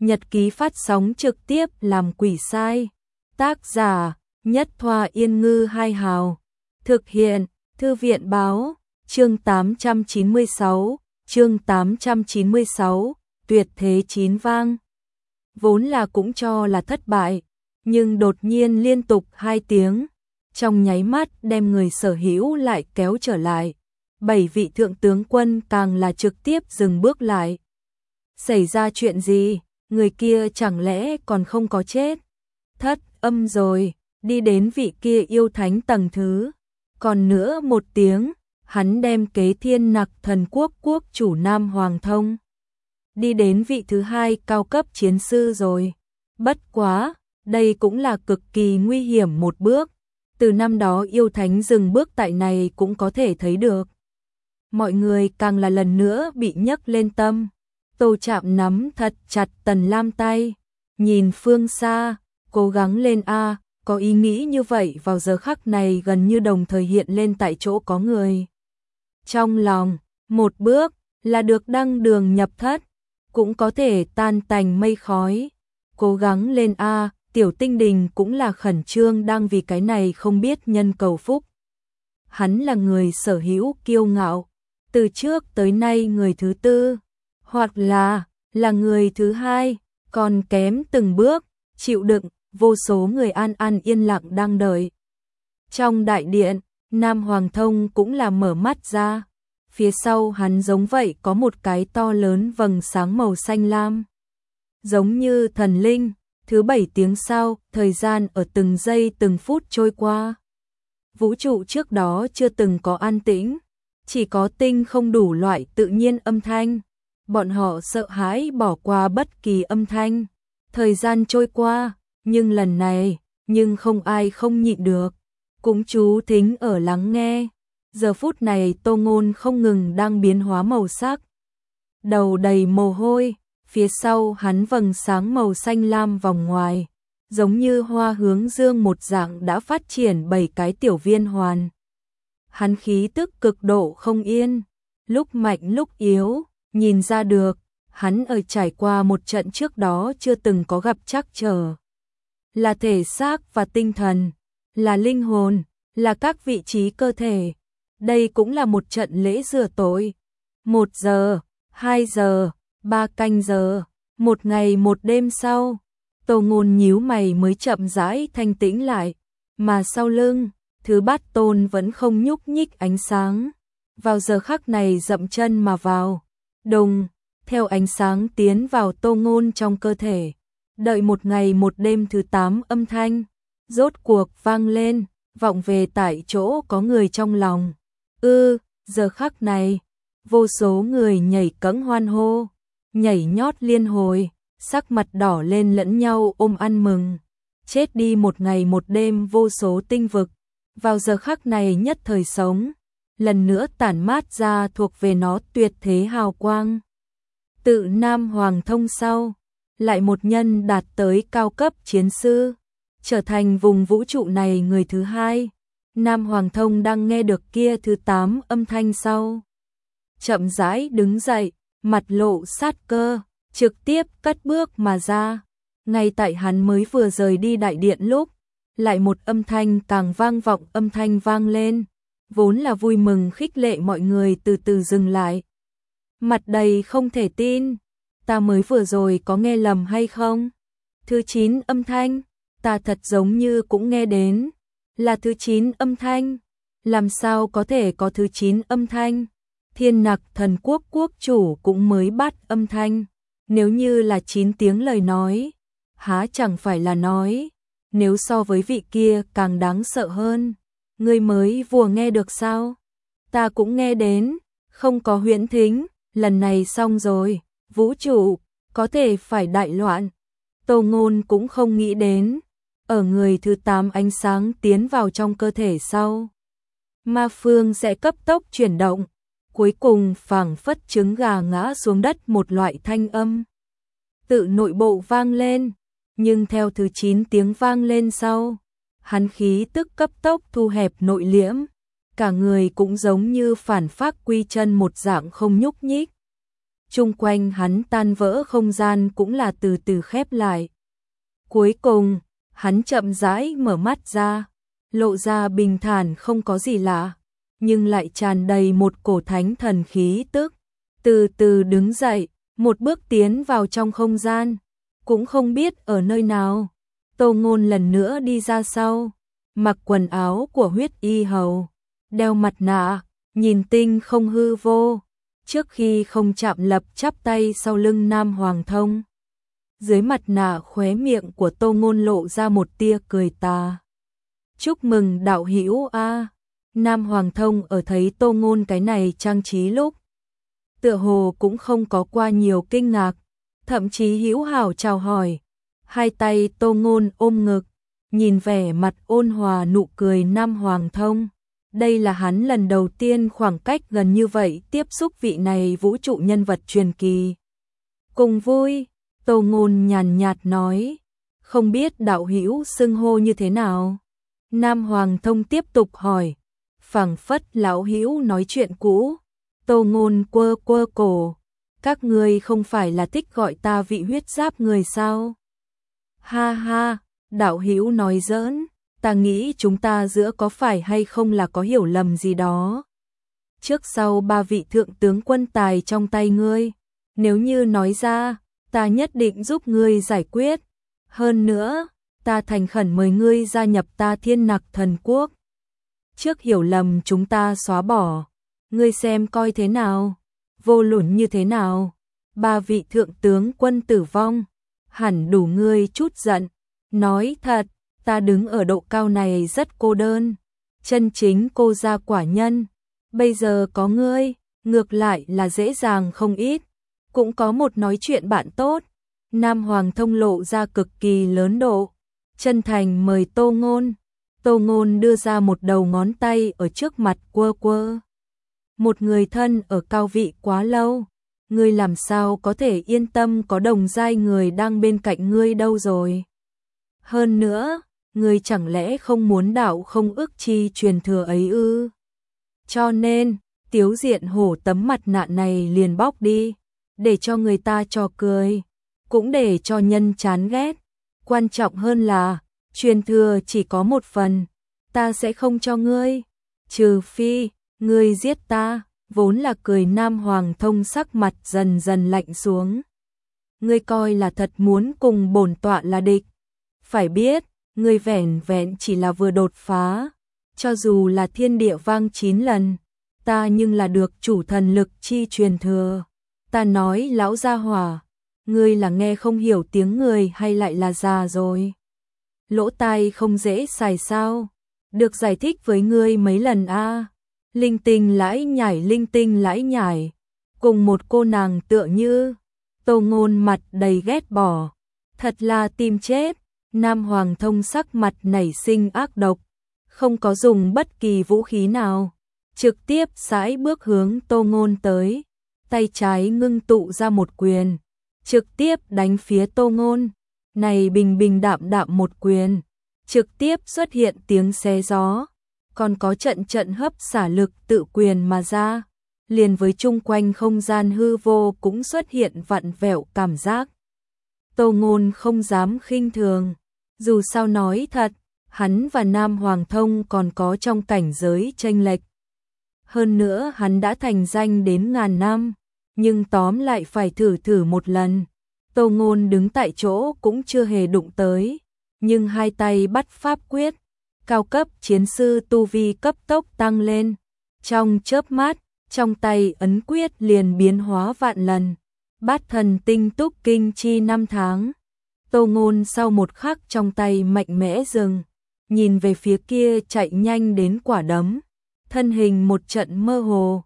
nhật ký phát sóng trực tiếp làm quỷ sai. Tác giả, Nhất Thoa Yên Ngư Hai Hào. Thực hiện, Thư viện báo, chương 896, tuyệt thế chín vang. Vốn là cũng cho là thất bại, nhưng đột nhiên liên tục 2 tiếng, trong nháy mắt đem người sở hữu lại kéo trở lại. 7 vị thượng tướng quân càng là trực tiếp dừng bước lại. Xảy ra chuyện gì? Người kia chẳng lẽ còn không có chết? Thất âm rồi, đi đến vị kia yêu thánh tầng thứ. Còn nữa 1 tiếng, hắn đem kế thiên nặc thần quốc quốc chủ Nam Hoàng Thông. Đi đến vị thứ 2 cao cấp chiến sư rồi. Bất quá, đây cũng là cực kỳ nguy hiểm một bước. Từ năm đó yêu thánh dừng bước tại này cũng có thể thấy được. Mọi người càng là lần nữa bị nhấc lên tâm. Tô Trạm nắm thật chặt Tần Lam tay, nhìn phương xa, cố gắng lên a, có ý nghĩ như vậy vào giờ khắc này gần như đồng thời hiện lên tại chỗ có người. Trong lòng, một bước là được đăng đường nhập thất, cũng có thể tan tành mây khói. Cố gắng lên a, Tiểu Tinh Đình cũng là khẩn trương đang vì cái này không biết nhân cầu phúc. Hắn là người sở hữu kiêu ngạo, từ trước tới nay người thứ tư, hoặc là người thứ 2, còn kém từng bước, chịu đựng, vô số người an an yên lặng đang đợi. Trong đại điện, Nam Hoàng Thông cũng là mở mắt ra, phía sau hắn giống vậy có một cái to lớn vầng sáng màu xanh lam. Giống như thần linh, thứ 7 tiếng sau, thời gian ở từng giây từng phút trôi qua. Vũ trụ trước đó chưa từng có an tĩnh, chỉ có tinh không đủ loại tự nhiên âm thanh. Bọn họ sợ hãi bỏ qua bất kỳ âm thanh. Thời gian trôi qua, nhưng lần này, nhưng không ai không nhịn được. Cũng chú thính ở lắng nghe. Giờ phút này Tô Ngôn không ngừng đang biến hóa màu sắc. Đầu đầy mồ hôi, phía sau hắn vầng sáng màu xanh lam vòng ngoài. Giống như hoa hướng dương một dạng đã phát triển 7 cái tiểu viên hoàn. Hắn khí tức cực độ không yên, lúc mạnh lúc yếu. Nhìn ra được, hắn ở trải qua một trận trước đó chưa từng có gặp trắc trở. Là thể xác và tinh thần, là linh hồn, là các vị trí cơ thể. Đây cũng là một trận lễ rửa tội. 1 giờ, 2 giờ, 3 canh giờ, 1 ngày 1 đêm sau, Tô Ngôn nhíu mày mới chậm rãi thanh tĩnh lại, mà sau lưng, thứ Bát Tôn vẫn không nhúc nhích ánh sáng. Vào giờ khắc này dậm chân mà vào. Đùng, theo ánh sáng tiến vào Tô Ngôn trong cơ thể, đợi 1 ngày 1 đêm thứ 8 âm thanh, rốt cuộc vang lên, vọng về tại chỗ có người trong lòng. Giờ khắc này, vô số người nhảy cẫng hoan hô, nhảy nhót liên hồi, sắc mặt đỏ lên lẫn nhau ôm ăn mừng. Chết đi 1 ngày 1 đêm vô số tinh vực, vào giờ khắc này nhất thời sống. Lần nữa tản mát ra thuộc về nó tuyệt thế hào quang. Tự Nam Hoàng Thông sau, lại một nhân đạt tới cao cấp chiến sư, trở thành vùng vũ trụ này người thứ 2. Nam Hoàng Thông đang nghe được kia thứ 8 âm thanh sau. Chậm rãi đứng dậy, mặt lộ sát cơ, trực tiếp cất bước mà ra. Ngay tại hắn mới vừa rời đi đại điện lúc, lại một âm thanh càng vang vọng âm thanh vang lên. Vốn là vui mừng khích lệ mọi người từ từ dừng lại. Mặt đầy không thể tin, ta mới vừa rồi có nghe lầm hay không? Thứ 9 âm thanh, ta thật giống như cũng nghe đến, là thứ 9 âm thanh. Làm sao có thể có thứ 9 âm thanh? Thiên nặc thần quốc quốc chủ cũng mới bắt âm thanh. Nếu như là 9 tiếng lời nói, há chẳng phải là nói, nếu so với vị kia càng đáng sợ hơn. Ngươi mới vừa nghe được sao? Ta cũng nghe đến, không có huyễn thính, lần này xong rồi, vũ trụ, có thể phải đại loạn. Tô Ngôn cũng không nghĩ đến, ở người thứ 8 ánh sáng tiến vào trong cơ thể sau. Ma phương sẽ cấp tốc chuyển động, cuối cùng phảng phất trứng gà ngã xuống đất một loại thanh âm. Tự nội bộ vang lên, nhưng theo thứ 9 tiếng vang lên sau. Hắn khí tức cấp tốc thu hẹp nội liễm, cả người cũng giống như phản phác quy chân một dạng không nhúc nhích. chung quanh hắn tan vỡ không gian cũng là từ từ khép lại. Cuối cùng, hắn chậm rãi mở mắt ra, lộ ra bình thản không có gì lạ, nhưng lại tràn đầy một cổ thánh thần khí tức. Từ từ đứng dậy, một bước tiến vào trong không gian, cũng không biết ở nơi nào. Tô Ngôn lần nữa đi ra sau, mặc quần áo của huyết y hầu, đeo mặt nạ, nhìn tinh không hư vô. Trước khi không chạm lập chắp tay sau lưng Nam Hoàng Thông. Dưới mặt nạ khóe miệng của Tô Ngôn lộ ra một tia cười tà. Chúc mừng đạo hữu a. Nam Hoàng Thông ở thấy Tô Ngôn cái này trang trí lúc, tựa hồ cũng không có qua nhiều kinh ngạc, thậm chí hữu hảo chào hỏi. Hai tay Tô Ngôn ôm ngực, nhìn vẻ mặt ôn hòa nụ cười Nam Hoàng Thông. Đây là hắn lần đầu tiên khoảng cách gần như vậy tiếp xúc vị này vũ trụ nhân vật truyền kỳ. Cùng vui, Tô Ngôn nhàn nhạt nói, không biết đạo hữu xưng hô như thế nào? Nam Hoàng Thông tiếp tục hỏi, phảng phất lão hữu nói chuyện cũ. Tô Ngôn quơ quơ cổ, các ngươi không phải là thích gọi ta vị huyết giáp người sao? Ha ha, đạo hữu nói giỡn. Ta nghĩ chúng ta giữa có phải hay không là có hiểu lầm gì đó. Trước sau ba vị thượng tướng quân tài trong tay ngươi, nếu như nói ra, ta nhất định giúp ngươi giải quyết. Hơn nữa, ta thành khẩn mời ngươi gia nhập ta Thiên Nặc Thần Quốc. Trước hiểu lầm chúng ta xóa bỏ, ngươi xem coi thế nào, vô luận như thế nào. Ba vị thượng tướng quân tử vong, hẳn đủ ngươi chút giận. Nói thật, ta đứng ở độ cao này rất cô đơn, chân chính cô gia quả nhân. Bây giờ có ngươi, ngược lại là dễ dàng không ít, cũng có một nói chuyện bạn tốt. Nam Hoàng Thông lộ ra cực kỳ lớn độ, chân thành mời Tô Ngôn. Tô Ngôn đưa ra một đầu ngón tay ở trước mặt quơ quơ. Một người thân ở cao vị quá lâu, ngươi làm sao có thể yên tâm có đồng giai người đang bên cạnh ngươi đâu rồi. Hơn nữa, ngươi chẳng lẽ không muốn đạo không ức chi truyền thừa ấy ư? Cho nên, Tiếu Diện Hổ tấm mặt nạ này liền bóc đi, để cho người ta trò cười, cũng để cho nhân chán ghét. Quan trọng hơn là, truyền thừa chỉ có một phần, ta sẽ không cho ngươi, trừ phi, ngươi giết ta. Vốn là cười Nam Hoàng Thông sắc mặt dần dần lạnh xuống. Ngươi coi là thật muốn cùng bổn tọa là địch. Phải biết, ngươi vẻn vẹn chỉ là vừa đột phá, cho dù là thiên địa vang 9 lần, ta nhưng là được chủ thần lực chi truyền thừa. Ta nói lão gia hỏa, ngươi là nghe không hiểu tiếng người hay lại là già rồi? Lỗ tai không dễ xài sao? Được giải thích với ngươi mấy lần a. Linh tinh lãi nhải, cùng một cô nàng tựa như. Tô Ngôn mặt đầy ghét bỏ, thật là tìm chết. Nam Hoàng Thông sắc mặt nảy sinh ác độc, không có dùng bất kỳ vũ khí nào, trực tiếp sải bước hướng Tô Ngôn tới, tay trái ngưng tụ ra một quyền, trực tiếp đánh phía Tô Ngôn. Này bình bình đạm đạm một quyền, trực tiếp xuất hiện tiếng xé gió, còn có trận trận hấp xả lực tự quyền mà ra, liền với chung quanh không gian hư vô cũng xuất hiện vặn vẹo cảm giác. Tô Ngôn không dám khinh thường, dù sao nói thật, hắn và Nam Hoàng Thông còn có trong cảnh giới chênh lệch. Hơn nữa hắn đã thành danh đến ngàn năm, nhưng tóm lại phải thử một lần. Tô Ngôn đứng tại chỗ cũng chưa hề đụng tới, nhưng hai tay bắt pháp quyết, cao cấp chiến sư tu vi cấp tốc tăng lên. Trong chớp mắt, trong tay ấn quyết liền biến hóa vạn lần. Bát thần tinh túc kinh chi 5 tháng. Tô Ngôn sau một khắc trong tay mạnh mẽ dừng, nhìn về phía kia chạy nhanh đến quả đấm, thân hình một trận mơ hồ.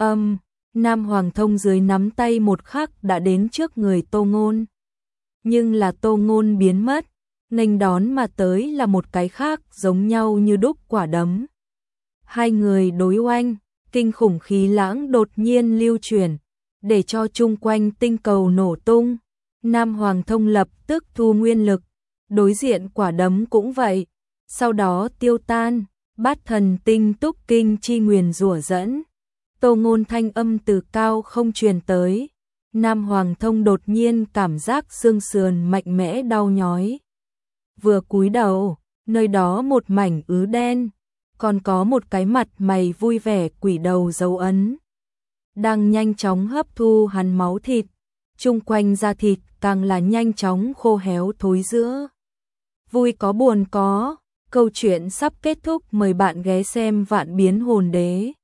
Nam Hoàng Thông dưới nắm tay một khắc đã đến trước người Tô Ngôn. Nhưng là Tô Ngôn biến mất, nghênh đón mà tới là một cái khác giống nhau như đúc quả đấm. Hai người đối oanh, kinh khủng khí lãng đột nhiên lưu chuyển, để cho chung quanh tinh cầu nổ tung. Nam Hoàng Thông lập tức thu nguyên lực, đối diện quả đấm cũng vậy, sau đó tiêu tan. Bát thần tinh túc kinh chi nguyền rủa dẫn. Tô Ngôn thanh âm từ cao không truyền tới, Nam Hoàng Thông đột nhiên cảm giác xương sườn mạnh mẽ đau nhói. Vừa cúi đầu, nơi đó một mảnh ứ đen, còn có một cái mặt mày vui vẻ quỷ đầu dấu ấn. Đang nhanh chóng hấp thu hắn máu thịt, chung quanh da thịt càng là nhanh chóng khô héo thối rữa. Vui có buồn có, câu chuyện sắp kết thúc, mời bạn ghé xem Vạn Biến Hồn Đế.